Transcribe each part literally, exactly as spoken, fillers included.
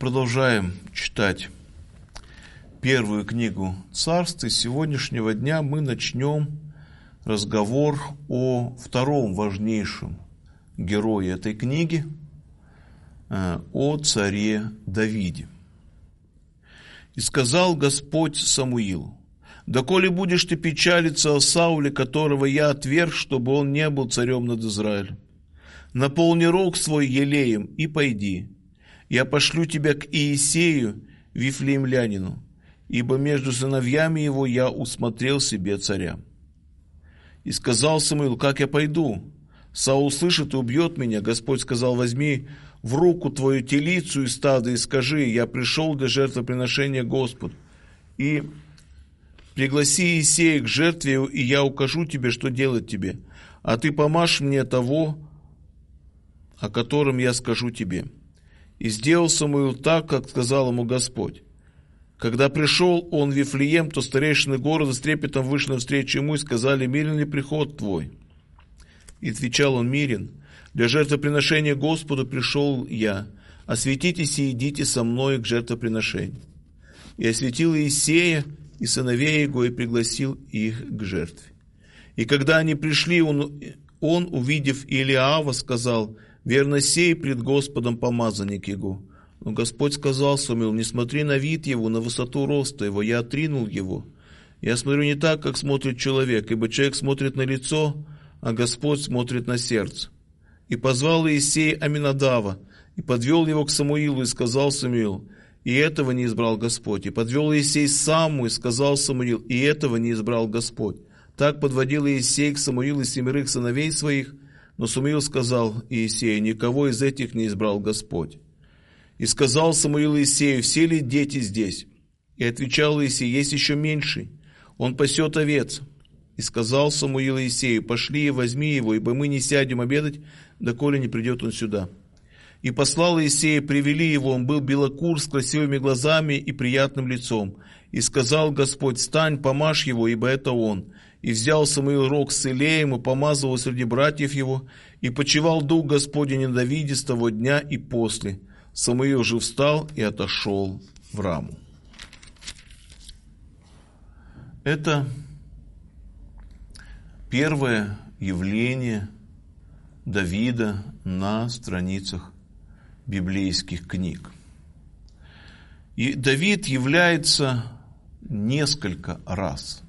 продолжаем читать первую книгу Царств, и с сегодняшнего дня мы начнем разговор о втором важнейшем герое этой книги, о царе Давиде. «И сказал Господь Самуилу: доколе будешь ты печалиться о Сауле, которого я отверг, чтобы он не был царем над Израилем? Наполни рог свой елеем и пойди. Я пошлю тебя к Иисею, вифлеемлянину, ибо между сыновьями его я усмотрел себе царя. И сказал Самуил: как я пойду? Саул услышит и убьет меня. Господь сказал: возьми в руку твою телицу из стада и скажи: я пришел для жертвоприношения Господу. И пригласи Иисея к жертве, и я укажу тебе, что делать тебе. А ты помажь мне того, о котором я скажу тебе. И сделал Самуил так, как сказал ему Господь. Когда пришел он в Вифлеем, то старейшины города с трепетом вышли навстречу ему и сказали: мирен ли приход твой? И отвечал он: мирен. Для жертвоприношения Господу пришел я. Осветитесь и идите со мной к жертвоприношению. И осветил Иисея и сыновей его, и пригласил их к жертве. И когда они пришли, он, он увидев Илиава, сказал: верно сей пред Господом помазанник его. Но Господь сказал Самуилу: не смотри на вид его, на высоту роста его, я отринул его. Я смотрю не так, как смотрит человек, ибо человек смотрит на лицо, а Господь смотрит на сердце. И позвал Иисей Аминадава, и подвел его к Самуилу, и сказал Самуил: и этого не избрал Господь. И подвел Иисей Саму, и сказал Самуил: и этого не избрал Господь. Так подводил Иисей к Самуилу семерых сыновей своих, но Самуил сказал Иисею: никого из этих не избрал Господь. И сказал Самуил Иисею: все ли дети здесь? И отвечал Иисей: есть еще меньший, он пасет овец. И сказал Самуил Иисею: пошли и возьми его, ибо мы не сядем обедать, доколе не придет он сюда. И послал Иисея, привели его, он был белокур, с красивыми глазами и приятным лицом. И сказал Господь: встань, помажь его, ибо это он. И взял Самуил рог с елеем, и помазал его среди братьев его, и почивал дух Господень на Давиде с того дня и после. Самуил же встал и отошел в Раму». Это первое явление Давида на страницах библейских книг. И Давид является несколько раз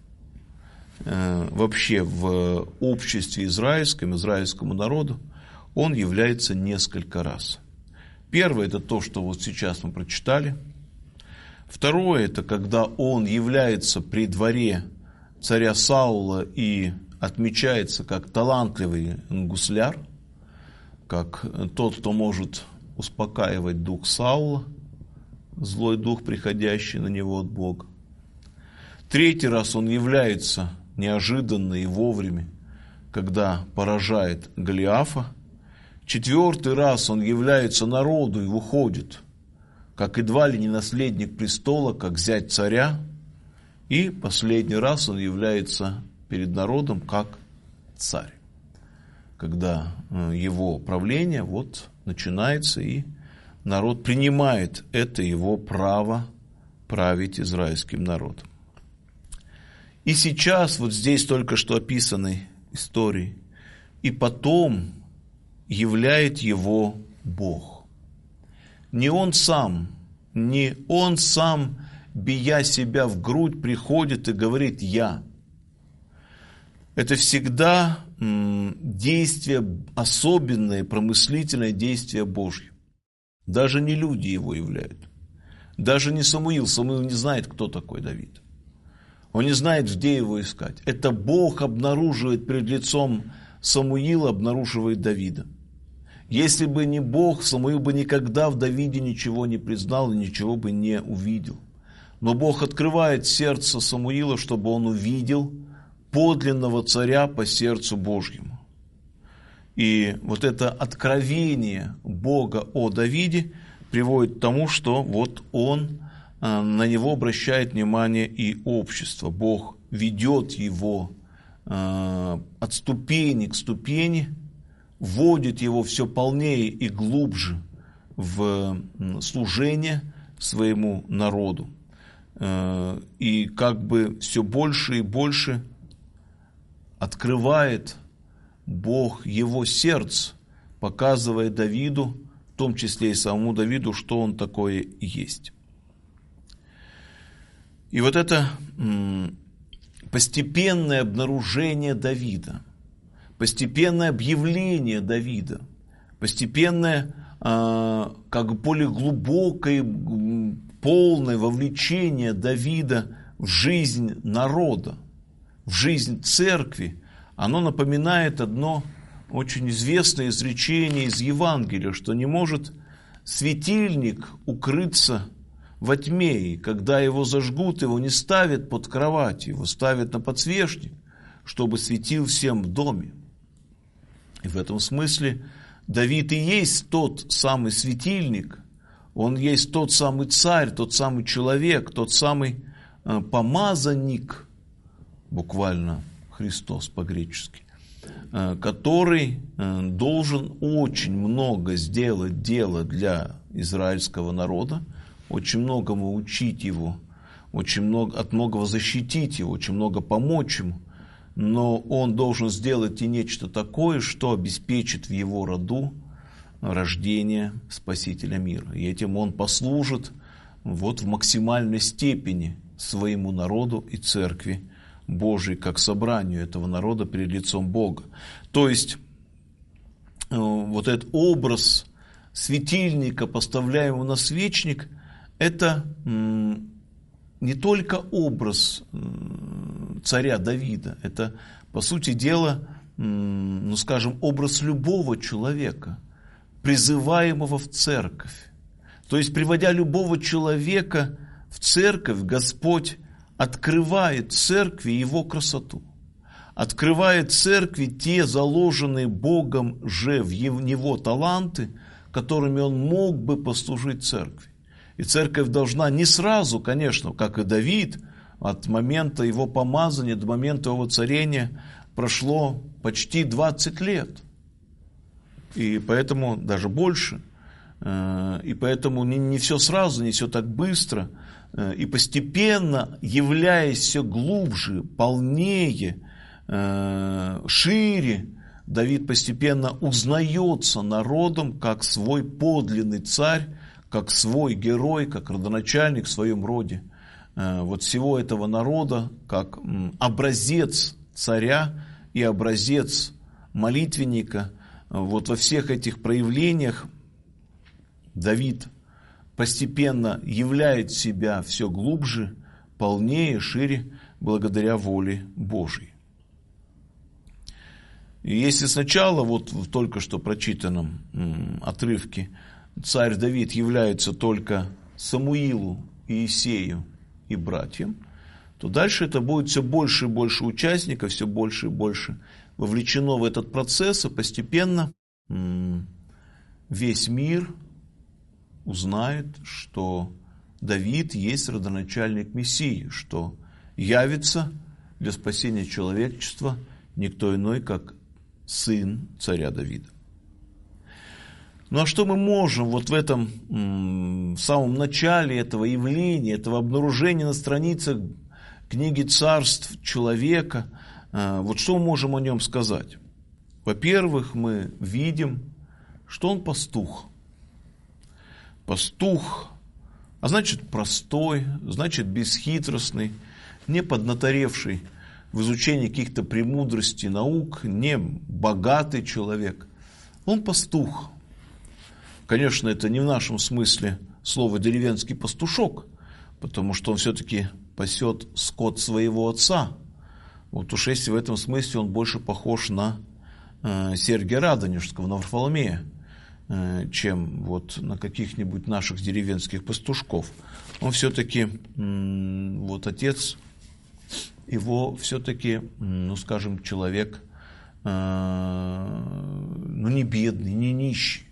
э, вообще в обществе израильском, израильскому народу, он является несколько раз. Первое – это то, что вот сейчас мы прочитали. Второе – это когда он является при дворе царя Саула и отмечается как талантливый гусляр, как тот, кто может успокаивать дух Саула, злой дух, приходящий на него от Бога. Третий раз он является неожиданно и вовремя, когда поражает Голиафа. Четвертый раз он является народу и уходит, как едва ли не наследник престола, как зять царя. И последний раз он является перед народом как царь, когда его правление вот начинается, и народ принимает это его право править израильским народом. И сейчас вот здесь только что описанной истории, и потом являет его Бог. Не он сам, не он сам, бия себя в грудь, приходит и говорит «я». Это всегда м, действие, особенное, промыслительное действие Божье. Даже не люди его являют. Даже не Самуил. Самуил не знает, кто такой Давид. Он не знает, где его искать. Это Бог обнаруживает перед лицом Самуила, обнаруживает Давида. Если бы не Бог, Самуил бы никогда в Давиде ничего не признал и ничего бы не увидел. Но Бог открывает сердце Самуила, чтобы он увидел подлинного царя по сердцу Божьему. И вот это откровение Бога о Давиде приводит к тому, что вот он, на него обращает внимание и общество. Бог ведет его от ступени к ступени, вводит его все полнее и глубже в служение своему народу. И как бы все больше и больше открывает Бог его сердце, показывая Давиду, в том числе и самому Давиду, что он такое есть. И вот это постепенное обнаружение Давида, постепенное объявление Давида, постепенное, как бы более глубокое, полное вовлечение Давида в жизнь народа, в жизнь церкви, оно напоминает одно очень известное изречение из Евангелия, что не может светильник укрыться во тьме, и когда его зажгут, его не ставят под кровать, его ставят на подсвечник, чтобы светил всем в доме. И в этом смысле Давид и есть тот самый светильник, он есть тот самый царь, тот самый человек, тот самый э, помазанник, буквально Христос по-гречески, э, который э, должен очень много сделать дела для израильского народа, очень многому учить его, очень много, от многого защитить его, очень много помочь ему, но он должен сделать и нечто такое, что обеспечит в его роду рождение Спасителя мира. И этим он послужит вот в максимальной степени своему народу и церкви Божией, как собранию этого народа перед лицом Бога. То есть вот этот образ светильника, поставляемого на свечник, это не только образ царя Давида, это, по сути дела, ну, скажем, образ любого человека, призываемого в церковь. То есть, приводя любого человека в церковь, Господь открывает церкви его красоту, открывает церкви те заложенные Богом же в него таланты, которыми он мог бы послужить церкви. И церковь должна не сразу, конечно, как и Давид, от момента его помазания до момента его царения прошло почти двадцать лет. И поэтому даже больше. И поэтому не, не все сразу, не все так быстро. И постепенно, являясь все глубже, полнее, шире, Давид постепенно узнается народом как свой подлинный царь, как свой герой, как родоначальник в своем роде. Вот всего этого народа, как образец царя и образец молитвенника. Вот во всех этих проявлениях Давид постепенно являет себя все глубже, полнее, шире, благодаря воле Божьей. И если сначала, вот в только что прочитанном отрывке, царь Давид является только Самуилу, Иисею и братьям, то дальше это будет все больше и больше участников, все больше и больше вовлечено в этот процесс, и постепенно весь мир узнает, что Давид есть родоначальник Мессии, что явится для спасения человечества никто иной, как сын царя Давида. Ну а что мы можем вот в этом в самом начале этого явления, этого обнаружения на страницах книги царств человека, вот что мы можем о нем сказать? Во-первых, мы видим, что он пастух. Пастух, а значит простой, значит бесхитростный, не поднаторевший в изучении каких-то премудростей наук, не богатый человек. Он пастух. Конечно, это не в нашем смысле слово деревенский пастушок, потому что он все-таки пасет скот своего отца. Вот уж если в этом смысле он больше похож на э, Сергия Радонежского, на Варфоломея, э, чем вот на каких-нибудь наших деревенских пастушков. Он все-таки, э, вот отец его все-таки, ну скажем, человек, э, ну не бедный, не нищий.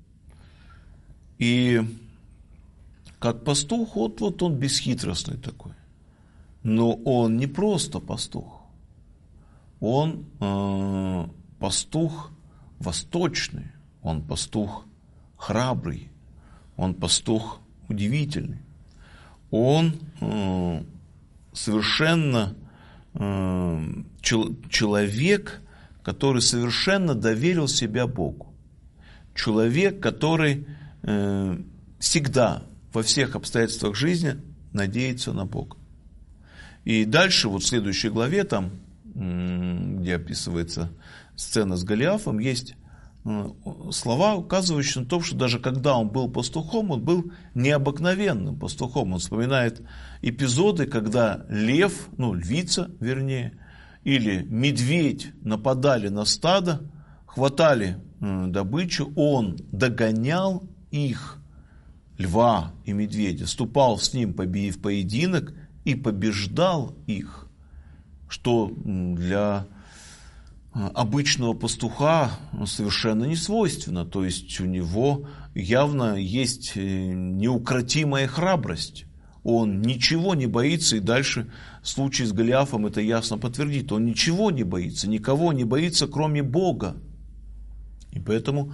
И как пастух, вот, вот он бесхитростный такой. Но он не просто пастух. Он э, пастух восточный, он пастух храбрый, Он пастух удивительный. Он э, совершенно э, чел, человек, который совершенно доверил себя Богу. Человек, который э, всегда во всех обстоятельствах жизни надеется на Бога. И дальше, вот в следующей главе, там, где описывается сцена с Голиафом, есть слова, указывающие на то, что даже когда он был пастухом, он был необыкновенным пастухом. Он вспоминает эпизоды, когда лев, ну, львица, вернее, или медведь нападали на стадо, хватали добычу, он догонял их, льва и медведя, вступал с ним в поединок и побеждал их, что для обычного пастуха совершенно не свойственно. То есть у него явно есть неукротимая храбрость. Он ничего не боится, и дальше случай с Голиафом это ясно подтвердит. Он ничего не боится, никого не боится, кроме Бога. И поэтому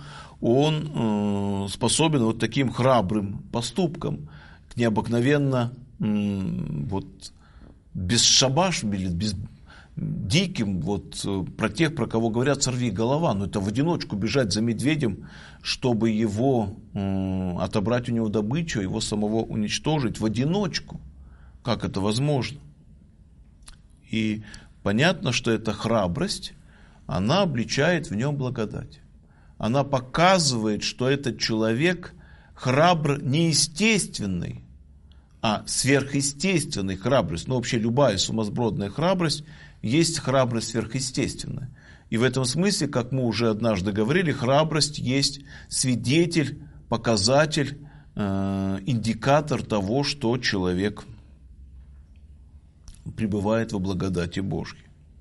он способен вот таким храбрым поступкам, к необыкновенно вот бесшабашным, без диким, вот про тех, про кого говорят сорви голова, но это в одиночку бежать за медведем, чтобы его э, отобрать у него добычу, его самого уничтожить в одиночку. Как это возможно? И понятно, что эта храбрость, она обличает в нем благодать. Она показывает, что этот человек храбр неестественный, а сверхъестественной храбрость. Ну, вообще любая сумасбродная храбрость есть храбрость сверхъестественная. И в этом смысле, как мы уже однажды говорили, храбрость есть свидетель, показатель, э, индикатор того, что человек пребывает во благодати Божьей.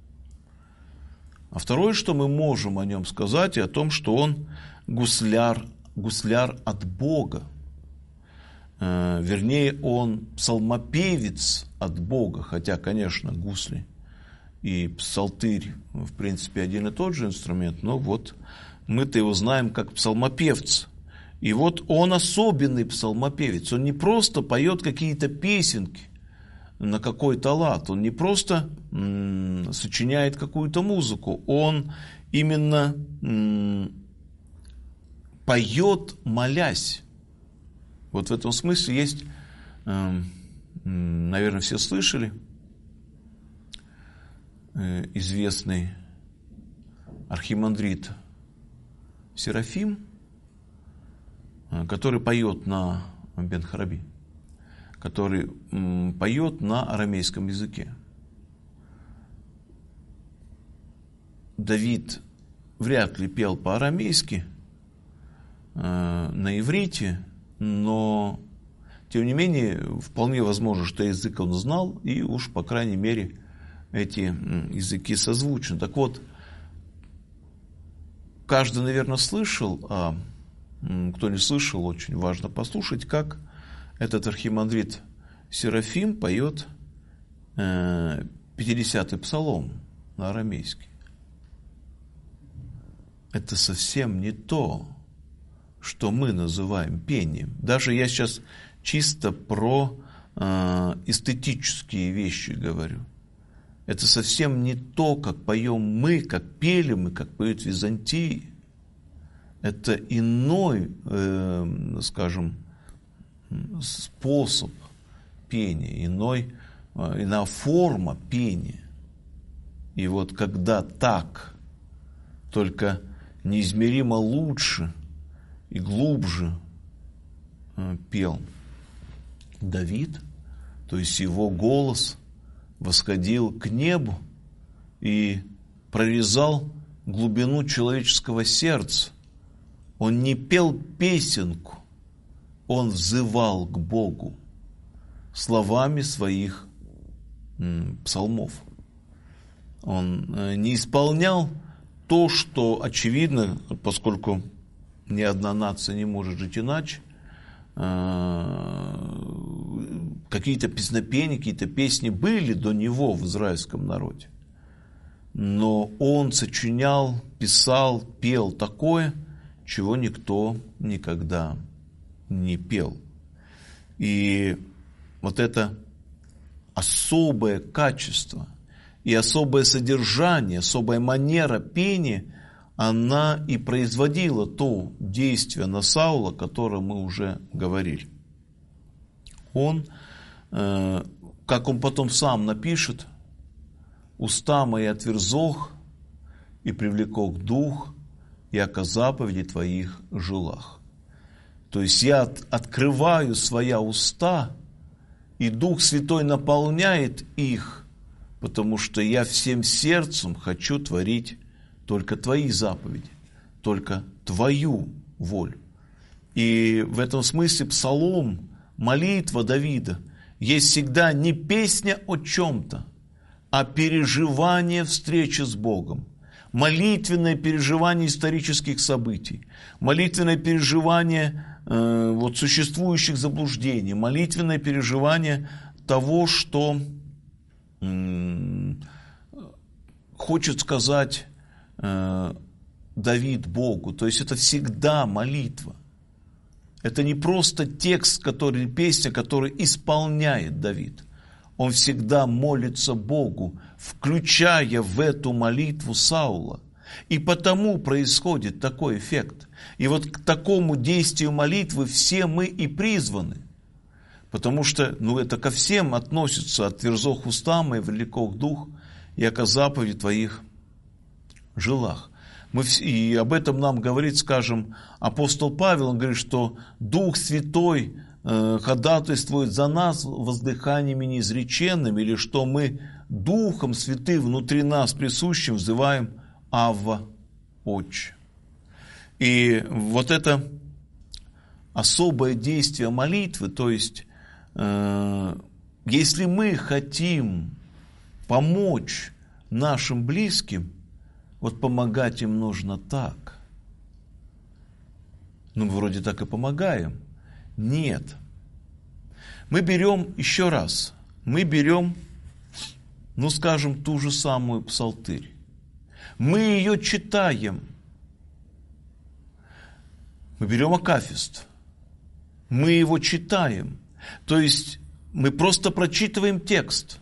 А второе, что мы можем о нем сказать, и о том, что он гусляр, гусляр от Бога. Э, вернее, он псалмопевец от Бога, хотя, конечно, гусли и псалтырь, в принципе, один и тот же инструмент, но вот мы-то его знаем как псалмопевца. И вот он особенный псалмопевец, он не просто поет какие-то песенки на какой-то лад, он не просто м- сочиняет какую-то музыку, он именно м- поет, молясь. Вот в этом смысле есть, э- наверное, все слышали, известный архимандрит Серафим, который поет на Бен-Хараби, который поет на арамейском языке. Давид вряд ли пел по-арамейски, на иврите, но тем не менее вполне возможно, что язык он знал, и уж по крайней мере эти языки созвучны. Так вот, каждый, наверное, слышал, а кто не слышал, очень важно послушать, как этот архимандрит Серафим поет пятидесятый псалом на арамейский. Это совсем не то, что мы называем пением. Даже я сейчас чисто про э, эстетические вещи говорю. Это совсем не то, как поем мы, как пели мы, как поют в Византии. Это иной, э, скажем, способ пения, иной, э, иная форма пения. И вот когда так, только неизмеримо лучше и глубже э, пел Давид, то есть его голос восходил к небу и прорезал глубину человеческого сердца. Он не пел песенку, он взывал к Богу словами своих м, псалмов. Он э, не исполнял то, что очевидно, поскольку ни одна нация не может жить иначе, какие-то песнопения, какие-то песни были до него в израильском народе. Но он сочинял, писал, пел такое, чего никто никогда не пел. И вот это особое качество и особое содержание, особая манера пения, она и производила то действие на Саула, о котором мы уже говорили. Он, как он потом сам напишет, «Уста мои отверзох, и привлекок дух, яко заповеди твоих жилах». То есть я от, открываю свои уста, и Дух Святой наполняет их, потому что я всем сердцем хочу творить только твои заповеди, только твою волю. И в этом смысле псалом, молитва Давида есть всегда не песня о чем-то, а переживание встречи с Богом. Молитвенное переживание исторических событий, молитвенное переживание э, вот, существующих заблуждений, молитвенное переживание того, что э, хочет сказать э, Давид Богу. То есть это всегда молитва. Это не просто текст, который, песня, который исполняет Давид. Он всегда молится Богу, включая в эту молитву Саула. И потому происходит такой эффект. И вот к такому действию молитвы все мы и призваны. Потому что, ну, это ко всем относится: «Отверзох уста мои, влекох дух, яко заповеди твоих жилах». Мы, и об этом нам говорит, скажем, апостол Павел. Он говорит, что Дух Святой ходатайствует за нас воздыханиями неизреченными, или что мы Духом Святым внутри нас присущим взываем «Авва, Отче». И вот это особое действие молитвы, то есть, э, если мы хотим помочь нашим близким, вот помогать им нужно так. Ну, мы вроде так и помогаем. Нет. Мы берем, еще раз, мы берем, ну, скажем, ту же самую псалтырь. Мы ее читаем. Мы берем акафист. Мы его читаем. То есть мы просто прочитываем текст.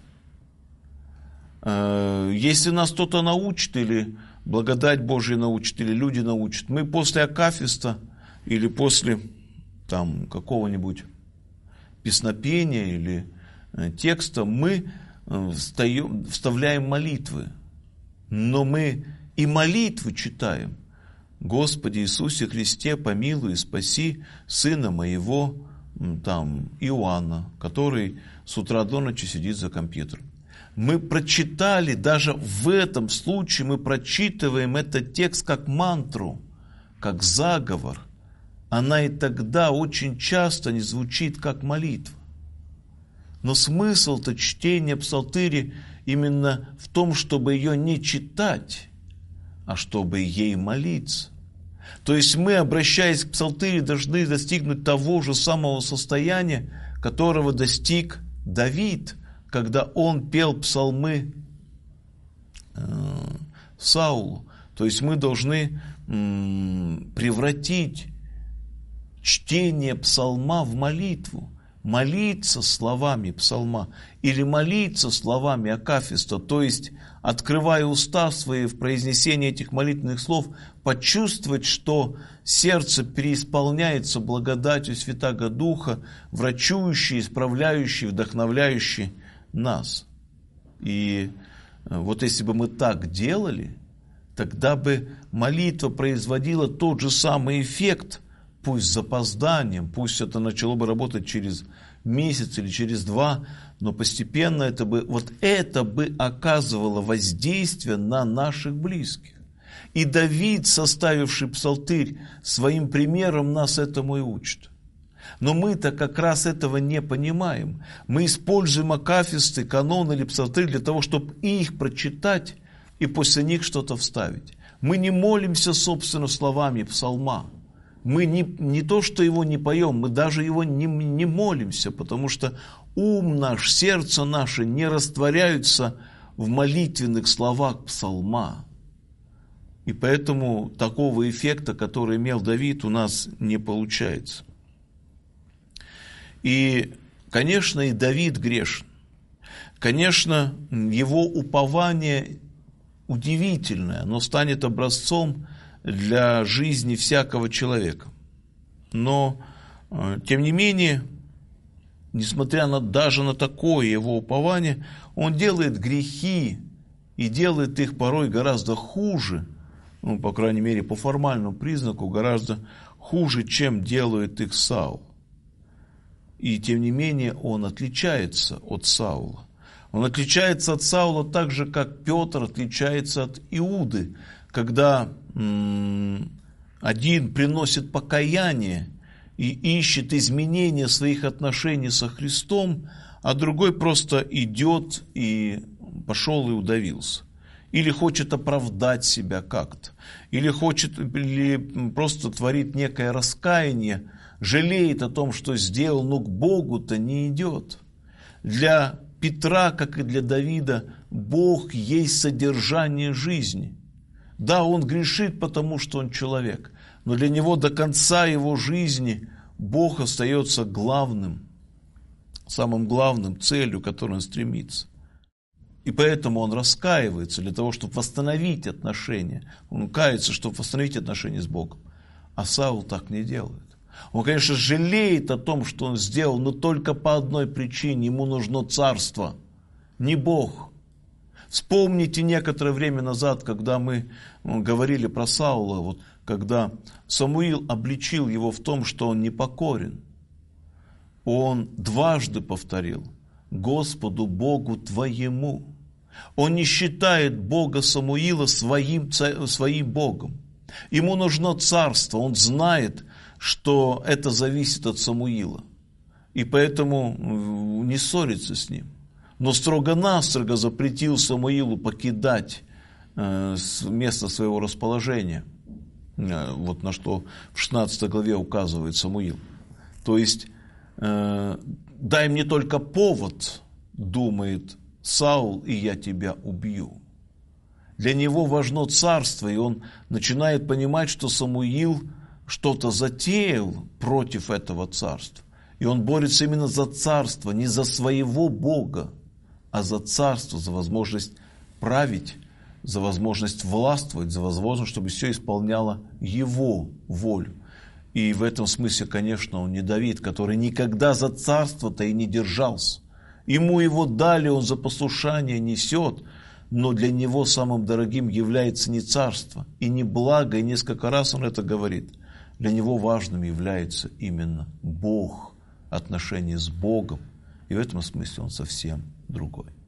Если нас кто-то научит, или благодать Божия научит, или люди научат, мы после акафиста или после там какого-нибудь песнопения или текста мы встаем, вставляем молитвы. Но мы и молитвы читаем. «Господи Иисусе Христе, помилуй и спаси сына моего там, Иоанна, который с утра до ночи сидит за компьютером». Мы прочитали, даже в этом случае мы прочитываем этот текст как мантру, как заговор. Она и тогда очень часто не звучит как молитва. Но смысл-то чтения псалтыри именно в том, чтобы ее не читать, а чтобы ей молиться. То есть мы, обращаясь к псалтыри, должны достигнуть того же самого состояния, которого достиг Давид, когда он пел псалмы э, Саулу. То есть мы должны э, превратить чтение псалма в молитву. Молиться словами псалма или молиться словами акафиста, то есть, открывая уста свои в произнесении этих молитвенных слов, почувствовать, что сердце переисполняется благодатью Святаго Духа, врачующей, исправляющей, вдохновляющей нас. И вот если бы мы так делали, тогда бы молитва производила тот же самый эффект, пусть с запозданием, пусть это начало бы работать через месяц или через два, но постепенно это бы, вот это бы оказывало воздействие на наших близких. И Давид, составивший псалтырь, своим примером нас этому и учит. Но мы-то как раз этого не понимаем. Мы используем акафисты, канон или псалтырь для того, чтобы их прочитать и после них что-то вставить. Мы не молимся, собственно, словами псалма. Мы не, не то, что его не поем, мы даже его не, не молимся, потому что ум наш, сердце наше не растворяются в молитвенных словах псалма. И поэтому такого эффекта, который имел Давид, у нас не получается. И, конечно, и Давид грешен. Конечно, его упование удивительное, оно станет образцом для жизни всякого человека. Но, тем не менее, несмотря на, даже на такое его упование, он делает грехи и делает их порой гораздо хуже, ну, по крайней мере, по формальному признаку, гораздо хуже, чем делает их Саул. И, тем не менее, он отличается от Саула. Он отличается от Саула так же, как Петр отличается от Иуды, когда м- один приносит покаяние и ищет изменения своих отношений со Христом, а другой просто идет и пошел и удавился. Или хочет оправдать себя как-то, или хочет, или просто творит некое раскаяние, жалеет о том, что сделал, но к Богу-то не идет. Для Петра, как и для Давида, Бог есть содержание жизни. Да, он грешит, потому что он человек, но для него до конца его жизни Бог остается главным, самым главным целью, к которой он стремится. И поэтому он раскаивается для того, чтобы восстановить отношения. Он кается, чтобы восстановить отношения с Богом. А Саул так не делает. Он, конечно, жалеет о том, что он сделал, но только по одной причине. Ему нужно царство, не Бог. Вспомните некоторое время назад, когда мы говорили про Саула, вот, когда Самуил обличил его в том, что он непокорен. Он дважды повторил: Господу Богу твоему. Он не считает Бога Самуила своим, своим Богом. Ему нужно царство, он знает, что это зависит от Самуила. И поэтому не ссорится с ним. Но строго-настрого запретил Самуилу покидать место своего расположения. Вот на что в шестнадцатой главе указывает Самуил. То есть, дай мне только повод, думает Саул, и я тебя убью. Для него важно царство, и он начинает понимать, что Самуил что-то затеял против этого царства. И он борется именно за царство, не за своего Бога, а за царство, за возможность править, за возможность властвовать, за возможность, чтобы все исполняло его волю. И в этом смысле, конечно, он не Давид, который никогда за царство-то и не держался. Ему его дали, он за послушание несет, но для него самым дорогим является не царство и не благо, и несколько раз он это говорит. Для него важным является именно Бог, отношения с Богом, и в этом смысле он совсем другой.